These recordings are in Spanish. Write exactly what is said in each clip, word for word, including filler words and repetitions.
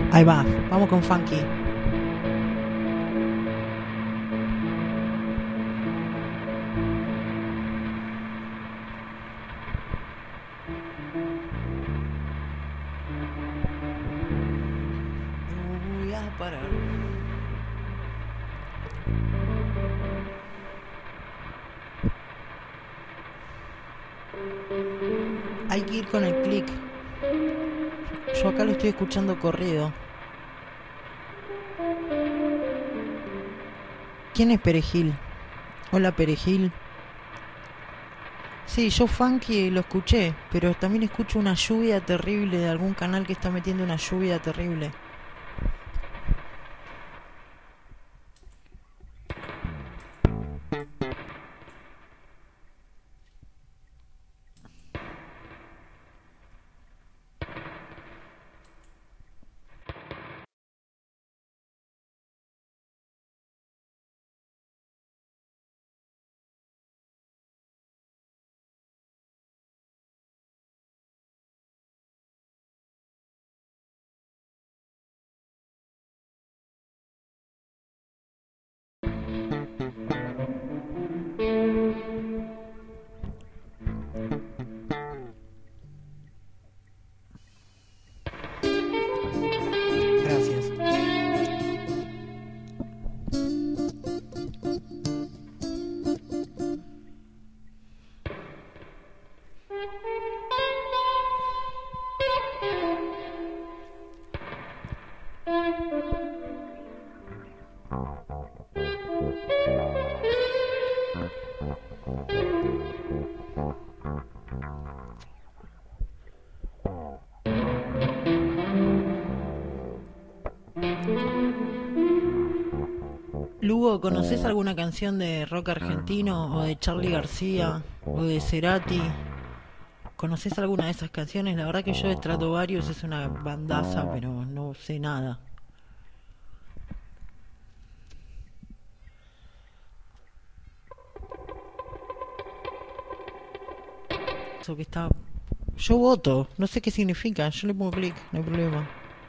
Ahí va, vamos con Funky. No voy a parar. Hay que ir con el click. Yo acá lo estoy escuchando corrido. ¿Quién es Perejil? Hola Perejil. Sí, yo Funky lo escuché, pero también escucho una lluvia terrible de algún canal que está metiendo una lluvia terrible. Gracias. Lugo, ¿conoces alguna canción de rock argentino o de Charly García o de Cerati? ¿Conoces alguna de esas canciones? La verdad que yo de Stratovarius es una bandaza, pero no sé nada. Eso que está... Yo voto, no sé qué significa, yo le pongo clic, no hay problema.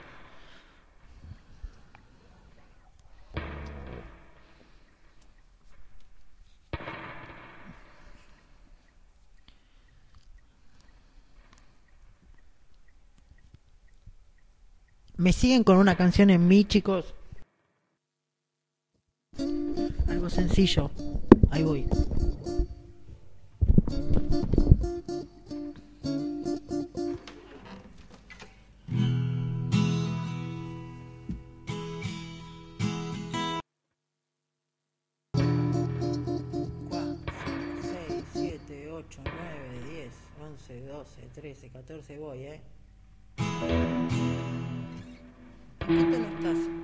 Me siguen con una canción en mí, chicos. Algo sencillo. Ahí voy. seis, siete, ocho, nueve, diez, once, doce, trece, catorce, voy, eh. ¿En qué tono estás?